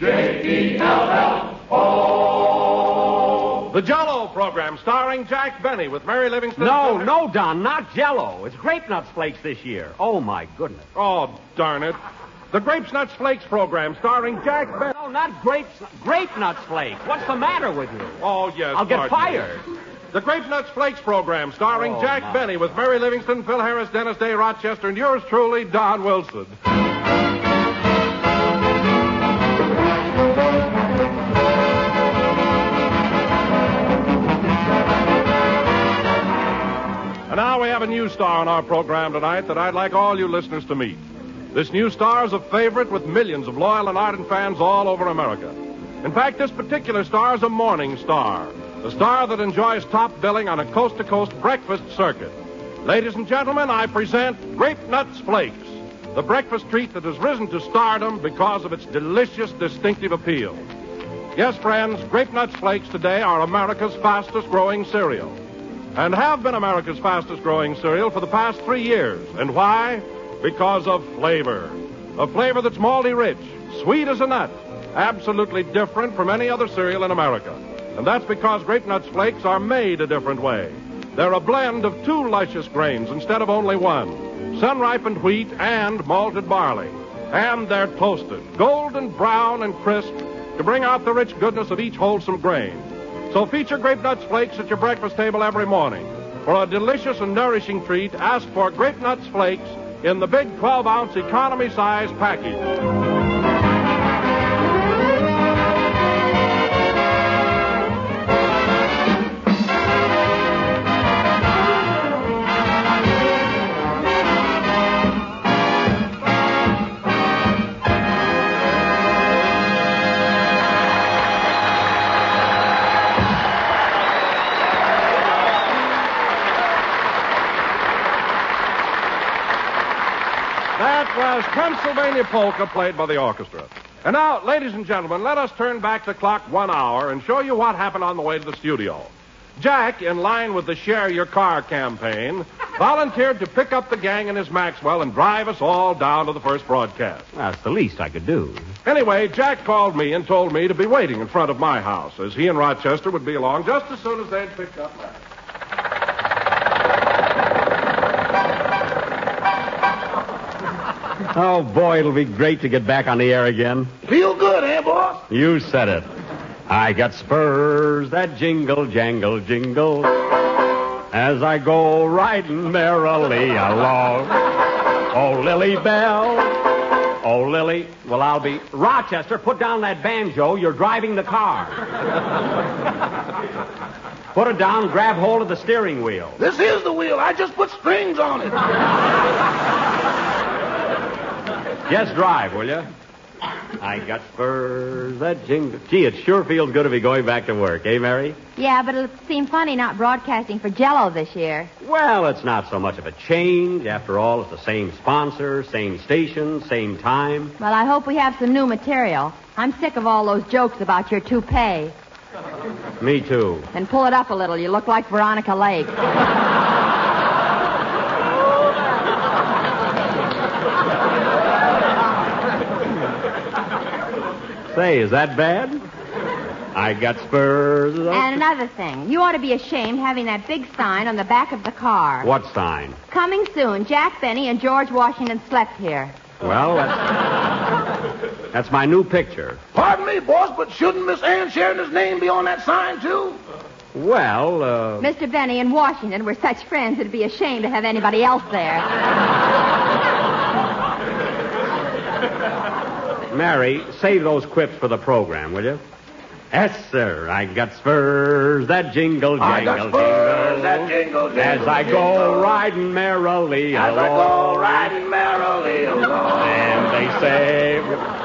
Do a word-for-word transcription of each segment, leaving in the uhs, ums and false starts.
J E L L O. The Jell-O program starring Jack Benny with Mary Livingston. No, no, Don, not Jell-O. It's Grape Nuts Flakes this year. Oh, my goodness. Oh, darn it. The Grapes Nuts Flakes program starring Jack Benny. No, not Grapes, Grape Nuts Flakes. What's the matter with you? Oh, yes. I'll get pardon me. fired. The Grape Nuts Flakes program starring Oh, Jack my. Benny with Mary Livingston, Phil Harris, Dennis Day, Rochester, and yours truly, Don Wilson. And now we have a new star on our program tonight that I'd like all you listeners to meet. This new star is a favorite with millions of loyal and ardent fans all over America. In fact, this particular star is a morning star, a star that enjoys top billing on a coast-to-coast breakfast circuit. Ladies and gentlemen, I present Grape Nuts Flakes, the breakfast treat that has risen to stardom because of its delicious, distinctive appeal. Yes, friends, Grape Nuts Flakes today are America's fastest-growing cereal, and have been America's fastest-growing cereal for the past three years. And why? Because of flavor. A flavor that's malty rich, sweet as a nut, absolutely different from any other cereal in America. And that's because Grape Nuts Flakes are made a different way. They're a blend of two luscious grains instead of only one, sun-ripened wheat and malted barley. And they're toasted, golden brown and crisp, to bring out the rich goodness of each wholesome grain. So feature Grape Nuts Flakes at your breakfast table every morning. For a delicious and nourishing treat, ask for Grape Nuts Flakes in the big twelve-ounce economy-size package. That was Pennsylvania Polka, played by the orchestra. And now, ladies and gentlemen, let us turn back the clock one hour and show you what happened on the way to the studio. Jack, in line with the Share Your Car campaign, volunteered to pick up the gang in his Maxwell and drive us all down to the first broadcast. That's the least I could do. Anyway, Jack called me and told me to be waiting in front of my house, as he and Rochester would be along just as soon as they'd picked up Max. Oh, boy, it'll be great to get back on the air again. Feel good, eh, boss? You said it. I got spurs that jingle, jangle, jingle as I go riding merrily along. Oh, Lily Bell. Oh, Lily. Well, I'll be... Rochester, put down that banjo. You're driving the car. Put it down, grab hold of the steering wheel. This is the wheel. I just put strings on it. Just drive, will you? I got spurs that jingle. Gee, it sure feels good to be going back to work, eh, Mary? Yeah, but it'll seem funny not broadcasting for Jell-O this year. Well, it's not so much of a change. After all, it's the same sponsor, same station, same time. Well, I hope we have some new material. I'm sick of all those jokes about your toupee. Me too. And pull it up a little. You look like Veronica Lake. Say, is that bad? I got spurs. And another thing. You ought to be ashamed having that big sign on the back of the car. What sign? Coming soon. Jack Benny and George Washington slept here. Well, that's, that's my new picture. Pardon me, boss, but shouldn't Miss Ann Sheridan's name be on that sign, too? Well, uh... Mister Benny and Washington were such friends it'd be a shame to have anybody else there. Mary, save those quips for the program, will you? Yes, sir. I got spurs that jingle, jangle, I got spurs jingle. that jingle, jingle, As I jingle. go riding merrily As along. I go riding merrily along. And they say...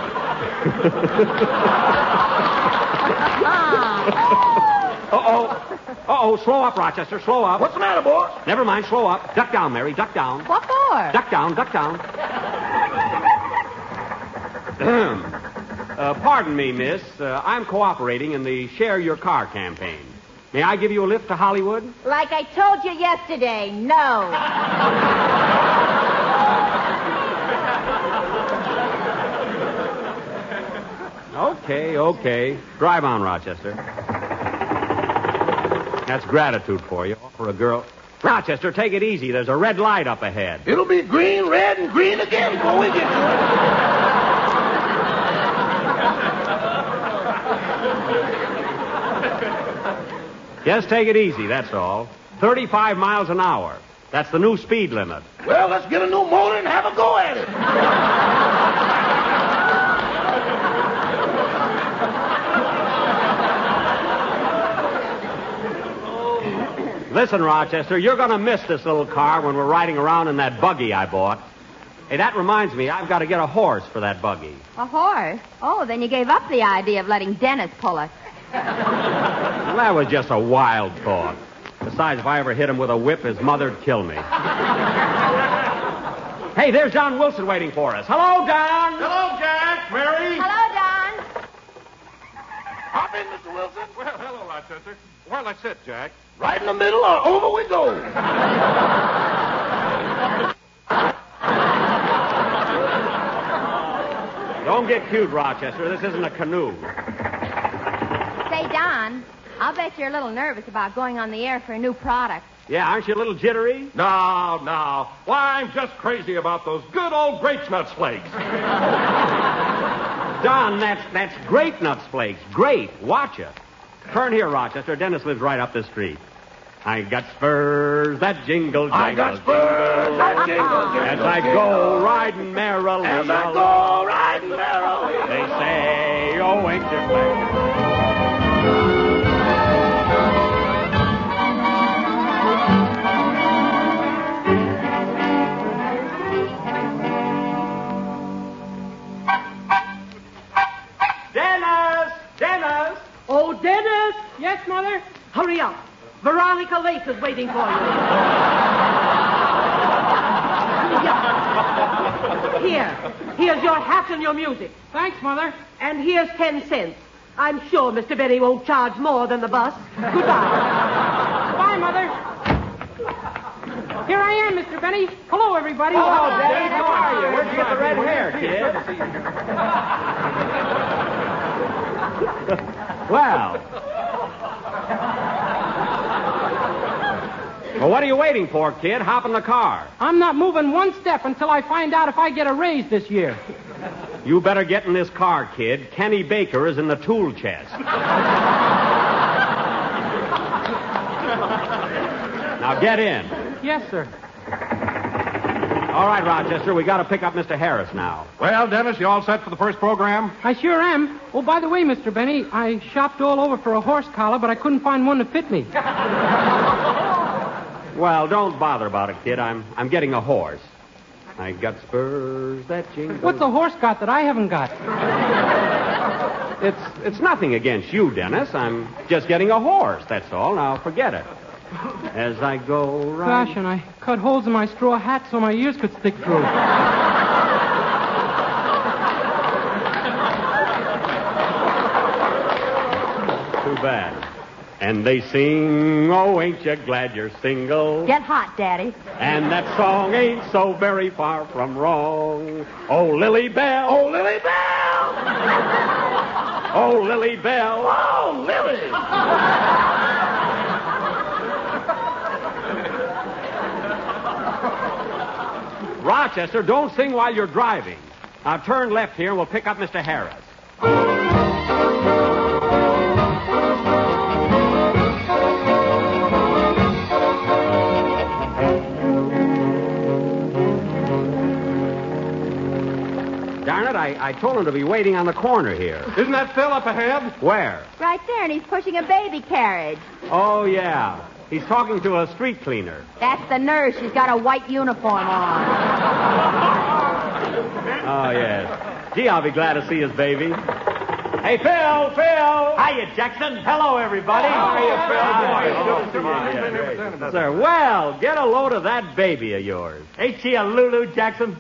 Uh-oh. Uh-oh, slow up, Rochester, slow up. What's the matter, boss? Never mind, slow up. Duck down, Mary, duck down. What for? Duck down, duck down. uh, pardon me, miss. Uh, I'm cooperating in the Share Your Car campaign. May I give you a lift to Hollywood? Like I told you yesterday, no. Okay, okay. Drive on, Rochester. That's gratitude for you. For a girl. Rochester, take it easy. There's a red light up ahead. It'll be green, red, and green again before we get to it. Just take it easy, that's all. thirty-five miles an hour. That's the new speed limit. Well, let's get a new motor and have a go at it. Listen, Rochester, you're going to miss this little car when we're riding around in that buggy I bought. Hey, that reminds me, I've got to get a horse for that buggy. A horse? Oh, then you gave up the idea of letting Dennis pull it. Well, that was just a wild thought. Besides, if I ever hit him with a whip, his mother'd kill me. Hey, there's Don Wilson waiting for us. Hello, Don. Hello, Jack, Mary. Hello, Don. Hop in, Mister Wilson. Well, hello, Rochester. Where'll I sit, Jack? Right in the middle or over we go. Don't get cute, Rochester. This isn't a canoe. Say, Don, I'll bet you're a little nervous about going on the air for a new product. Yeah, aren't you a little jittery? No, no. Why, I'm just crazy about those good old Grape Nuts flakes. Don, that's that's grape nuts flakes. Great. Watch it. Turn here, Rochester. Dennis lives right up the street. I got spurs that jingle, jingle, I got spurs that jingle, jingle, as I go riding merrily. As I go riding merrily. They say, oh, ain't you glad? Dennis! Dennis! Oh, Dennis! Yes, Mother? Hurry up. Veronica Lake is waiting for you. Here. Here's your hat and your music. Thanks, Mother. And here's ten cents. I'm sure Mister Benny won't charge more than the bus. Goodbye. Bye, Mother. Here I am, Mister Benny. Hello, everybody. Hello, Dennis. How are you? Where'd you get the red hair, kid? Well. Well, what are you waiting for, kid? Hop in the car. I'm not moving one step until I find out if I get a raise this year. You better get in this car, kid. Kenny Baker is in the tool chest. Now get in. Yes, sir. All right, Rochester, we got to pick up Mister Harris now. Well, Dennis, you all set for the first program? I sure am. Oh, by the way, Mister Benny, I shopped all over for a horse collar, but I couldn't find one to fit me. Well, don't bother about it, kid. I'm I'm getting a horse. I got spurs that jingle. What's a horse got that I haven't got? It's it's nothing against you, Dennis. I'm just getting a horse, that's all. Now, forget it. As I go right... Gosh, and I cut holes in my straw hat so my ears could stick through. Too bad. And they sing, oh, ain't you glad you're single? Get hot, Daddy. And that song ain't so very far from wrong. Oh, Lily Bell. Oh, Lily Bell. Oh, Lily Bell. Oh, Lily. Rochester, don't sing while you're driving. Now turn left here and we'll pick up Mister Harris. Darn it, I, I told him to be waiting on the corner here. Isn't that Phil up ahead? Where? Right there, and he's pushing a baby carriage. Oh, yeah. He's talking to a street cleaner. That's the nurse. She's got a white uniform on. Oh, yes. Gee, I'll be glad to see his baby. Hey, Phil, Phil. Hiya, Jackson. Hello, everybody. How are you, Phil? Come on, Yeah, come on. yeah. Sir, well, get a load of that baby of yours. Ain't she a Lulu, Jackson?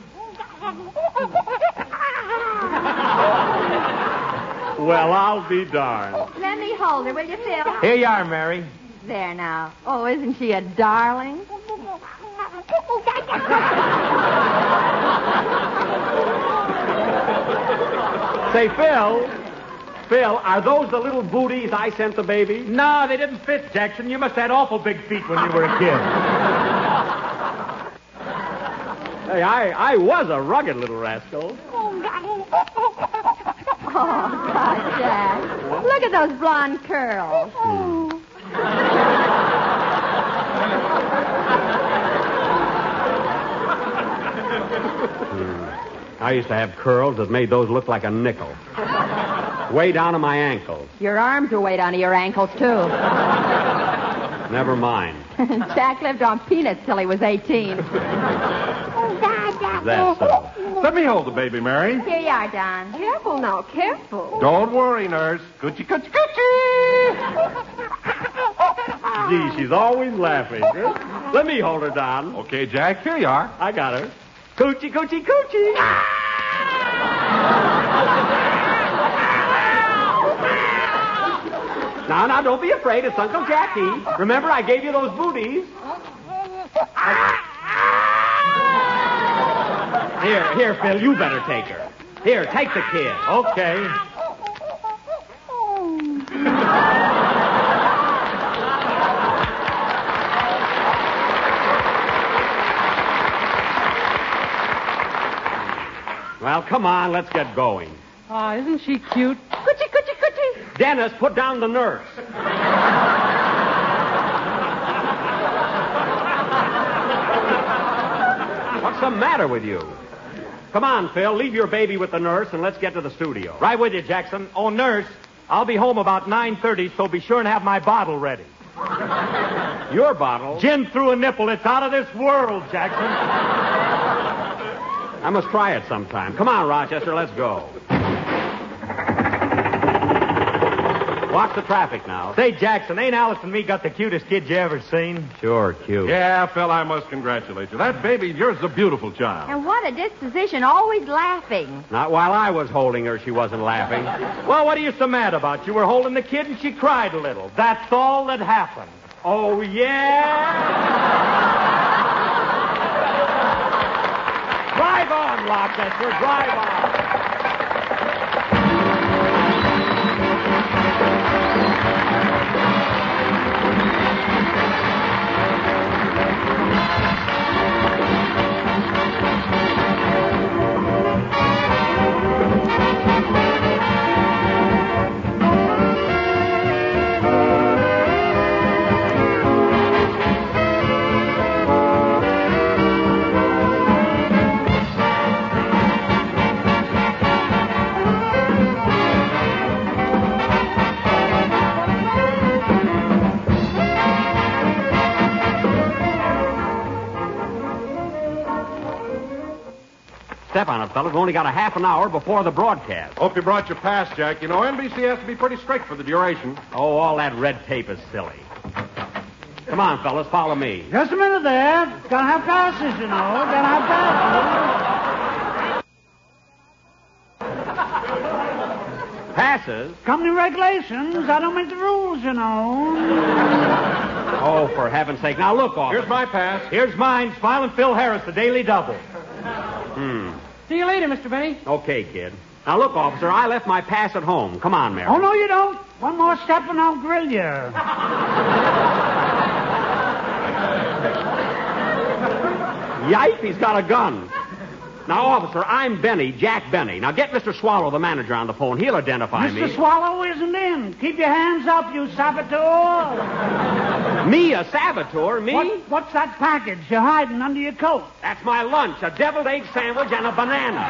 Well, I'll be darned. Let me hold her, will you, Phil? Here you are, Mary. There now. Oh, isn't she a darling? Say, Phil, Phil, are those the little booties I sent the baby? No, they didn't fit, Jackson. You must have had awful big feet when you were a kid. Hey, I, I was a rugged little rascal. Oh, God, Jack. Look at those blonde curls. Oh. I used to have curls that made those look like a nickel. Way down to my ankles. Your arms are way down to your ankles, too. Never mind. Jack lived on peanuts till he was eighteen. That's so. Let me hold the baby, Mary. Here you are, Don. Careful now, careful. Don't worry, nurse. Coochie, coochie, coochie. Gee, she's always laughing. Let me hold her, Don. Okay, Jack, here you are. I got her. Coochie, coochie, coochie. Now, now, don't be afraid. It's Uncle Jackie. Remember, I gave you those booties. Here, here, Phil, you better take her. Here, take the kid. Okay. Well, come on, let's get going. Oh, isn't she cute? Coochie, coochie, coochie. Dennis, put down the nurse. What's the matter with you? Come on, Phil, leave your baby with the nurse and let's get to the studio. Right with you, Jackson. Oh, nurse, I'll be home about nine thirty, so be sure and have my bottle ready. Your bottle? Gin through a nipple. It's out of this world, Jackson. I must try it sometime. Come on, Rochester, let's go. Watch the traffic now. Say, Jackson, ain't Alice and me got the cutest kids you ever seen? Sure, cute. Yeah, Phil, I must congratulate you. That baby of yours is a beautiful child. And what a disposition, always laughing. Not while I was holding her, she wasn't laughing. Well, what are you so mad about? You were holding the kid and she cried a little. That's all that happened. Oh, yeah? Drive on, Rochester, drive on. Step on it, fellas. We've only got a half an hour before the broadcast. Hope you brought your pass, Jack. You know, N B C has to be pretty strict for the duration. Oh, all that red tape is silly. Come on, fellas, follow me. Just a minute there. Gotta have passes, you know. Gotta have passes. Passes? Company regulations. I don't make the rules, you know. Oh, for heaven's sake. Now, look, officer. Here's my pass. Here's mine, Smiling Phil Harris, the Daily Double. Hmm. See you later, Mister Benny. Okay, kid. Now, look, officer, I left my pass at home. Come on, Mary. Oh, no, you don't. One more step and I'll grill you. Yipe, he's got a gun. Now, officer, I'm Benny, Jack Benny. Now, get Mister Swallow, the manager, on the phone. He'll identify Mister me. Swallow isn't in. Keep your hands up, you saboteur. Me, a saboteur? Me? What, what's that package you're hiding under your coat? That's my lunch, a deviled egg sandwich and a banana.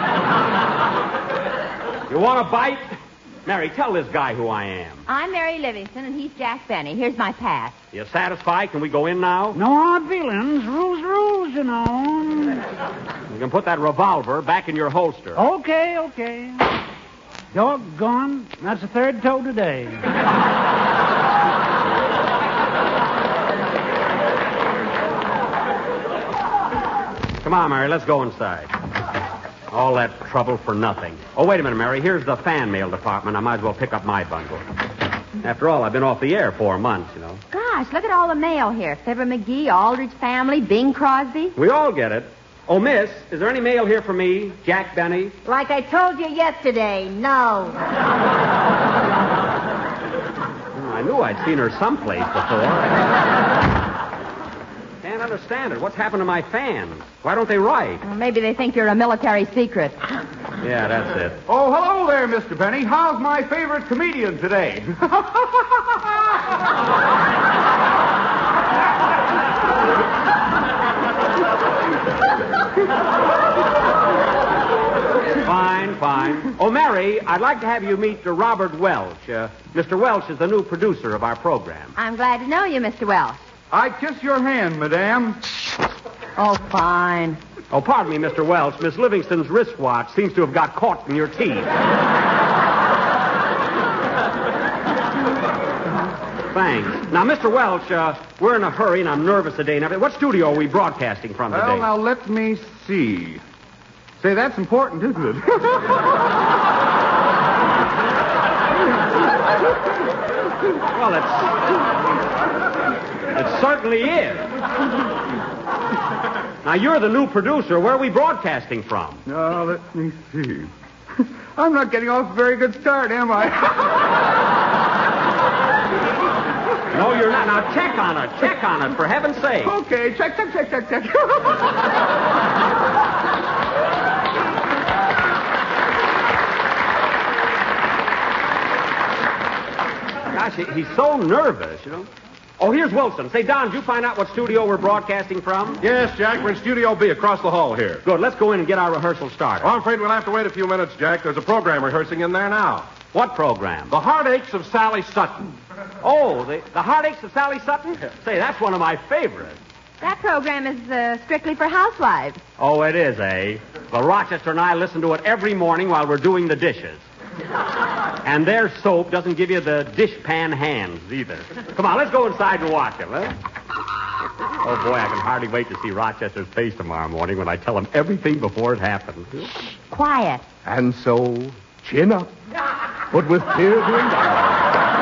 You want a bite? Mary, tell this guy who I am. I'm Mary Livingston, and he's Jack Benny. Here's my pass. You satisfied? Can we go in now? No hard feelings. Rules, rules, you know. You can put that revolver back in your holster. Okay, okay. Doggone. That's the third toe today. Come on, Mary, let's go inside. All that trouble for nothing. Oh, wait a minute, Mary. Here's the fan mail department. I might as well pick up my bundle. After all, I've been off the air four months, you know. Gosh, look at all the mail here. Fibber McGee, Aldrich family, Bing Crosby. We all get it. Oh, miss, is there any mail here for me, Jack Benny? Like I told you yesterday, no. knew I'd seen her someplace before. Can't understand it. What's happened to my fans? Why don't they write? Well, maybe they think you're a military secret. Yeah, that's it. Oh, hello there, Mister Benny. How's my favorite comedian today? Fine, fine. Oh, Mary, I'd like to have you meet uh, Robert Welch. Uh, Mister Welch is the new producer of our program. I'm glad to know you, Mister Welch. I kiss your hand, madame. Oh, fine. Oh, pardon me, Mister Welch. Miss Livingston's wristwatch seems to have got caught in your teeth. Thanks. Now, Mister Welch, uh, we're in a hurry, and I'm nervous today. Now, what studio are we broadcasting from today? Well, now, let me see. Say, that's important, isn't it? Well, it's... It certainly is. Now, you're the new producer. Where are we broadcasting from? Now, let me see. I'm not getting off a very good start, am I? No, you're not. Now, check on it. Check on it, for heaven's sake. Okay, check, check, check, check, check. Gosh, he- he's so nervous, you know. Oh, here's Wilson. Say, Don, did you find out what studio we're broadcasting from? Yes, Jack, we're in Studio B across the hall here. Good. Let's go in and get our rehearsal started. Oh, I'm afraid we'll have to wait a few minutes, Jack. There's a program rehearsing in there now. What program? The Heartaches of Sally Sutton. Oh, the, the Heartaches of Sally Sutton? Say, that's one of my favorites. That program is uh, strictly for housewives. Oh, it is, eh? Well, Rochester and I listen to it every morning while we're doing the dishes. And their soap doesn't give you the dishpan hands, either. Come on, let's go inside and watch them, huh? Oh, boy, I can hardly wait to see Rochester's face tomorrow morning when I tell him everything before it happens. Quiet. And so, chin up, but with tears in eyes.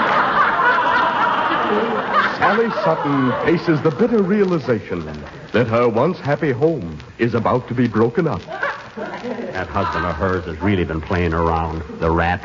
Sally Sutton faces the bitter realization that her once happy home is about to be broken up. That husband of hers has really been playing around, the rat.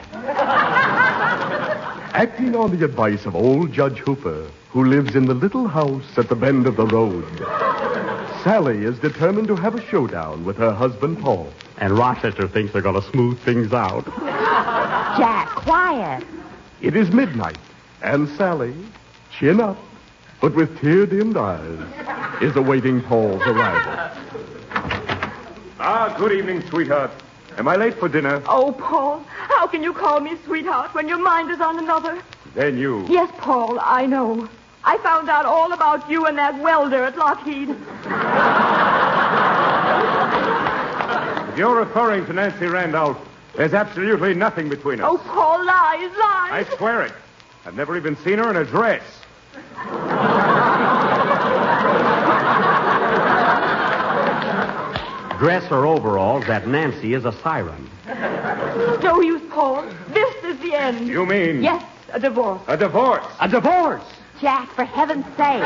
Acting on the advice of old Judge Hooper, who lives in the little house at the bend of the road, Sally is determined to have a showdown with her husband, Paul. And Rochester thinks they're going to smooth things out. Jack, quiet. It is midnight, and Sally, chin up, but with tear-dimmed eyes, is awaiting Paul's arrival. Ah, good evening, sweetheart. Am I late for dinner? Oh, Paul, how can you call me sweetheart when your mind is on another? Then you... Yes, Paul, I know. I found out all about you and that welder at Lockheed. If you're referring to Nancy Randolph, there's absolutely nothing between us. Oh, Paul, lies, lies. I swear it. I've never even seen her in a dress. Dress or overalls, that Nancy is a siren. No use, Paul. This is the end. You mean... Yes, a divorce. A divorce? A divorce! Jack, for heaven's sake.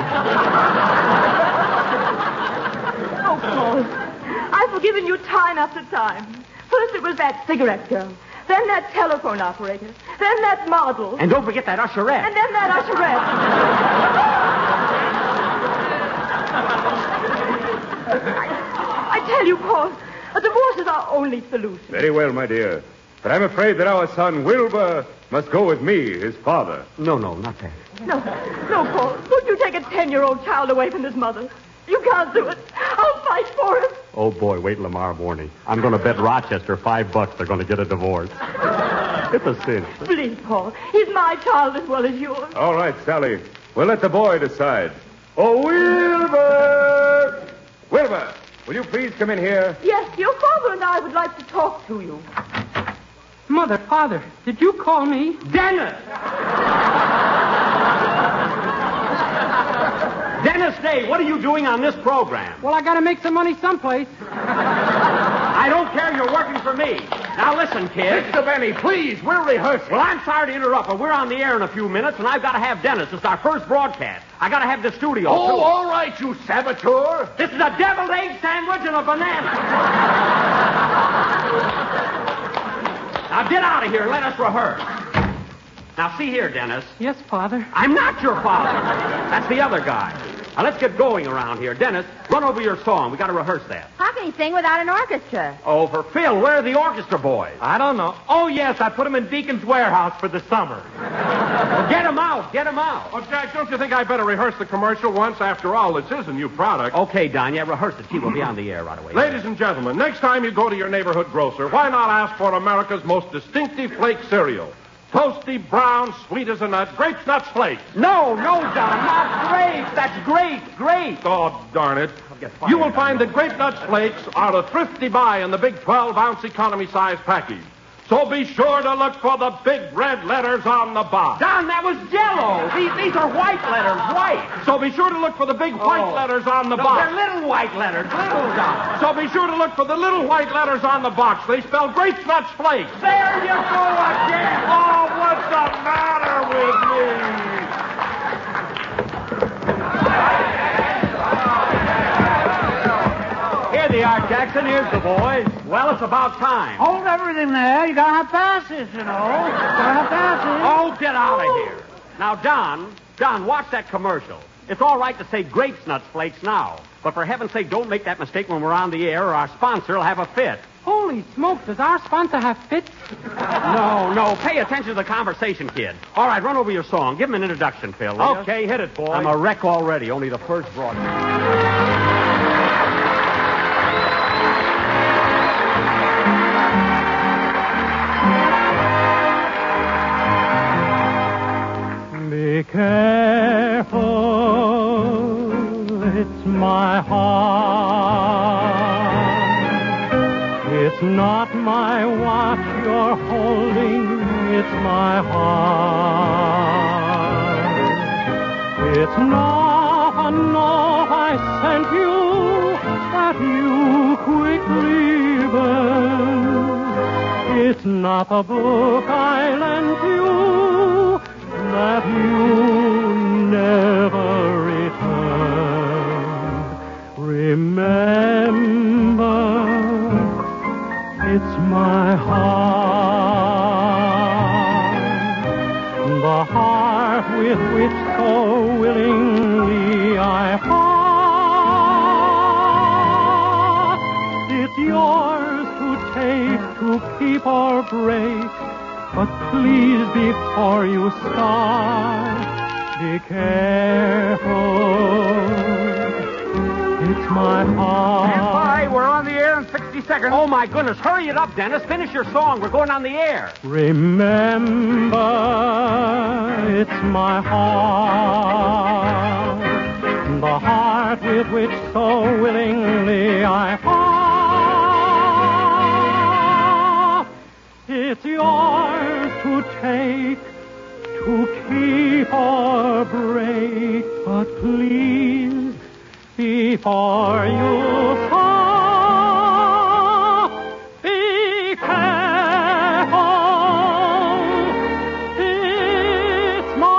Oh, Paul, I've forgiven you time after time. First it was that cigarette girl. Then that telephone operator. Then that model. And don't forget that usherette. And then that usherette. I, I tell you, Paul, a divorce is our only solution. Very well, my dear. But I'm afraid that our son, Wilbur, must go with me, his father. No, no, not that. No, no, Paul. Don't you take a ten-year-old child away from his mother. You can't do it. I'll fight for him. Oh, boy, wait till tomorrow morning. I'm going to bet Rochester five bucks they're going to get a divorce. It's a cinch. Please, Paul. He's my child as well as yours. All right, Sally. We'll let the boy decide. Oh, Wilbur! Wilbur, will you please come in here? Yes, your father and I would like to talk to you. Mother, Father, did you call me? Dennis! Dennis Day, what are you doing on this program? Well, I got to make some money someplace. I don't care. You're working for me. Now, listen, kid. Mister Benny, please, we're rehearsing. Well, I'm sorry to interrupt, but we're on the air in a few minutes, and I've got to have Dennis. It's our first broadcast. I got to have the studio, Oh, too. all right, you saboteur. This is a deviled egg sandwich and a banana. Now, get out of here and let us rehearse. Now, see here, Dennis. Yes, Father. I'm not your father. That's the other guy. Now, let's get going around here. Dennis, run over your song. We got to rehearse that. How can he sing without an orchestra? Oh, for Phil, where are the orchestra boys? I don't know. Oh, yes, I put them in Deacon's warehouse for the summer. Well, get them out. Get them out. Oh, Jack, don't you think I better rehearse the commercial once? After all, this is a new product. Okay, Don, yeah, rehearse it. Gee, we'll be on the air right away. Ladies and gentlemen, next time you go to your neighborhood grocer, why not ask for America's most distinctive flake cereal? Toasty, brown, sweet as a nut, Grapes Nuts Flakes. No, no, Don, not grapes. That's great, great. Oh, darn it. You will find that Grape Nuts Flakes are a thrifty buy in the big twelve-ounce economy size package. So be sure to look for the big red letters on the box. Don, that was Jell-O. These, these are white letters, white. So be sure to look for the big white Oh. letters on the No, box. they're little white letters, little, Don. So be sure to look for the little white letters on the box. They spell Grapes Nuts Flakes. There you go again. Oh, what's the matter with me? Here they are, Jackson. Here's the boys. Well, it's about time. Hold everything there. You gotta have passes, you know. Gotta have passes. Oh, get out of here. Now, Don, Don, watch that commercial. It's all right to say Grapes Nuts Flakes now. But for heaven's sake, don't make that mistake when we're on the air or our sponsor will have a fit. Holy smoke, does our sponsor have fits? No, no, pay attention to the conversation, kid. All right, run over your song. Give him an introduction, Phil. will ya? Okay, hit it, boy. I'm a wreck already, only the first broadcast. Be careful, it's my heart. It's not my watch you're holding, it's my heart. It's not a note I sent you that you quickly burned. It's not a book I lent you that you never returned. Remember, it's my heart, the heart with which so willingly I fought. It's yours to take, to keep or break. But please, before you start, be careful. It's my heart. Stand by. We're on the air in sixty seconds. Oh, my goodness. Hurry it up, Dennis. Finish your song. We're going on the air. Remember, it's my heart, the heart with which so willingly I fought. It's yours to take, to keep or break, but please, before you start, be careful. It's my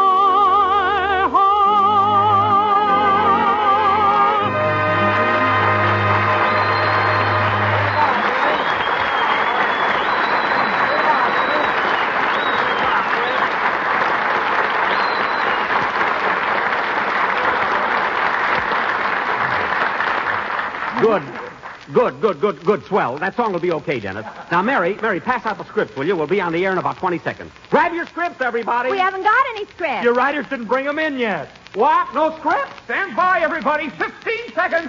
Good. Good, good, good, good, swell. That song will be okay, Dennis. Now, Mary, Mary, pass out the scripts, will you? We'll be on the air in about twenty seconds. Grab your scripts, everybody. We haven't got any script. Your writers didn't bring them in yet. What? No script? Stand by, everybody. Fifteen seconds.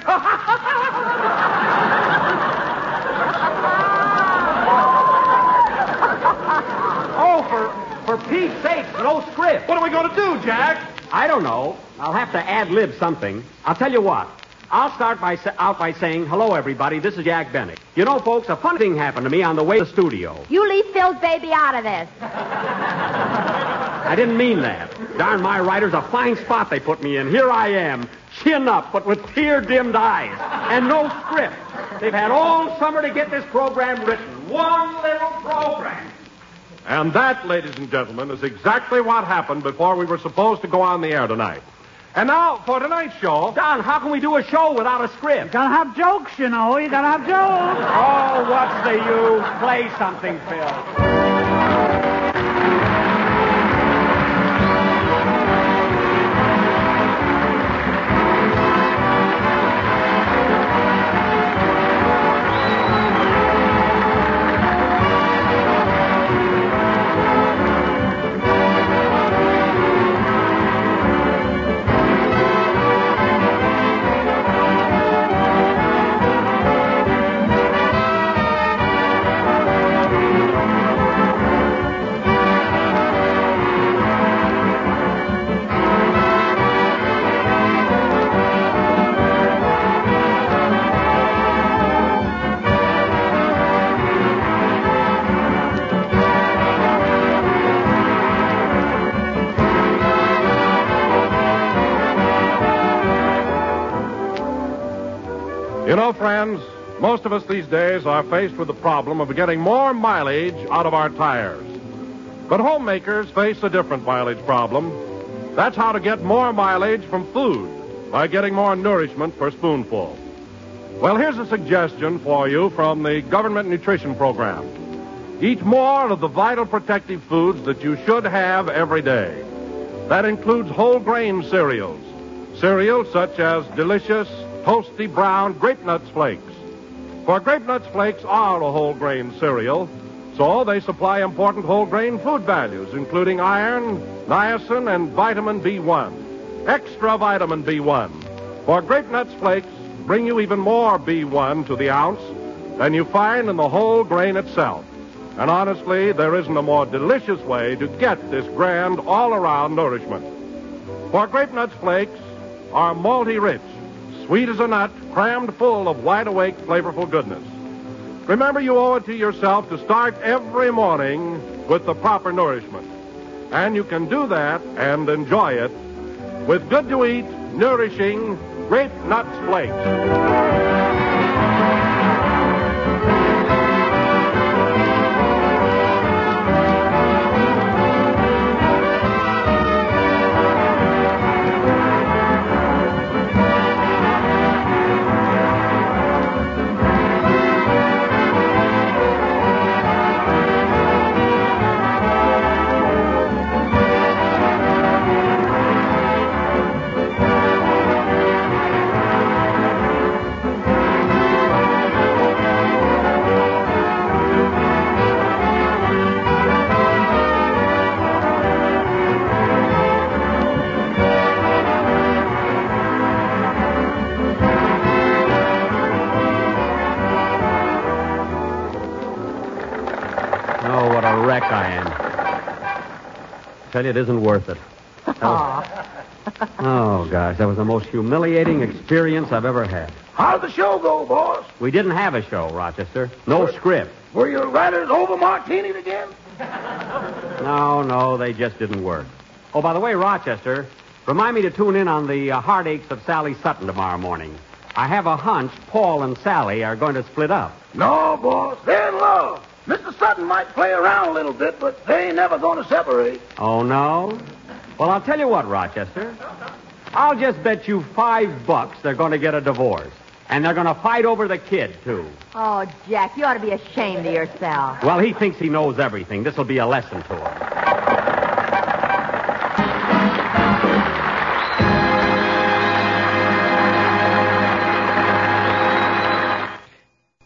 Oh, for for Pete's sake, no script. What are we going to do, Jack? I don't know. I'll have to ad-lib something. I'll tell you what. I'll start by sa- out by saying, hello, everybody, this is Jack Bennick. You know, folks, a funny thing happened to me on the way to the studio. You leave Phil's baby out of this. I didn't mean that. Darn my writers, a fine spot they put me in. Here I am, chin up, but with tear-dimmed eyes, and no script. They've had all summer to get this program written. One little program. And that, ladies and gentlemen, is exactly what happened before we were supposed to go on the air tonight. And now, for tonight's show... Don, how can we do a show without a script? You gotta have jokes, you know. You gotta have jokes. Oh, what's the use? Play something, Phil. You know, friends, most of us these days are faced with the problem of getting more mileage out of our tires. But homemakers face a different mileage problem. That's how to get more mileage from food by getting more nourishment per spoonful. Well, here's a suggestion for you from the Government Nutrition Program. Eat more of the vital protective foods that you should have every day. That includes whole grain cereals. Cereals such as delicious, toasty brown Grape Nuts Flakes. For Grape Nuts Flakes are a whole grain cereal, so they supply important whole grain food values, including iron, niacin, and vitamin B one. Extra vitamin B one. For Grape Nuts Flakes bring you even more B one to the ounce than you find in the whole grain itself. And honestly, there isn't a more delicious way to get this grand all-around nourishment. For Grape Nuts Flakes are malty rich, sweet as a nut, crammed full of wide-awake, flavorful goodness. Remember, you owe it to yourself to start every morning with the proper nourishment. And you can do that and enjoy it with good-to-eat, nourishing Grape Nuts Flakes. Tell you, it isn't worth it. Was... oh, gosh, that was the most humiliating experience I've ever had. How'd the show go, boss? We didn't have a show, Rochester. No were, script. Were your writers over martini'd again? No, no, they just didn't work. Oh, by the way, Rochester, remind me to tune in on the uh, Heartaches of Sally Sutton tomorrow morning. I have a hunch Paul and Sally are going to split up. No, boss, they're in love. Mister Sutton might play around a little bit, but they ain't never going to separate. Oh, no? Well, I'll tell you what, Rochester. I'll just bet you five bucks they're going to get a divorce. And they're going to fight over the kid, too. Oh, Jack, you ought to be ashamed of yourself. Well, he thinks he knows everything. This will be a lesson to him.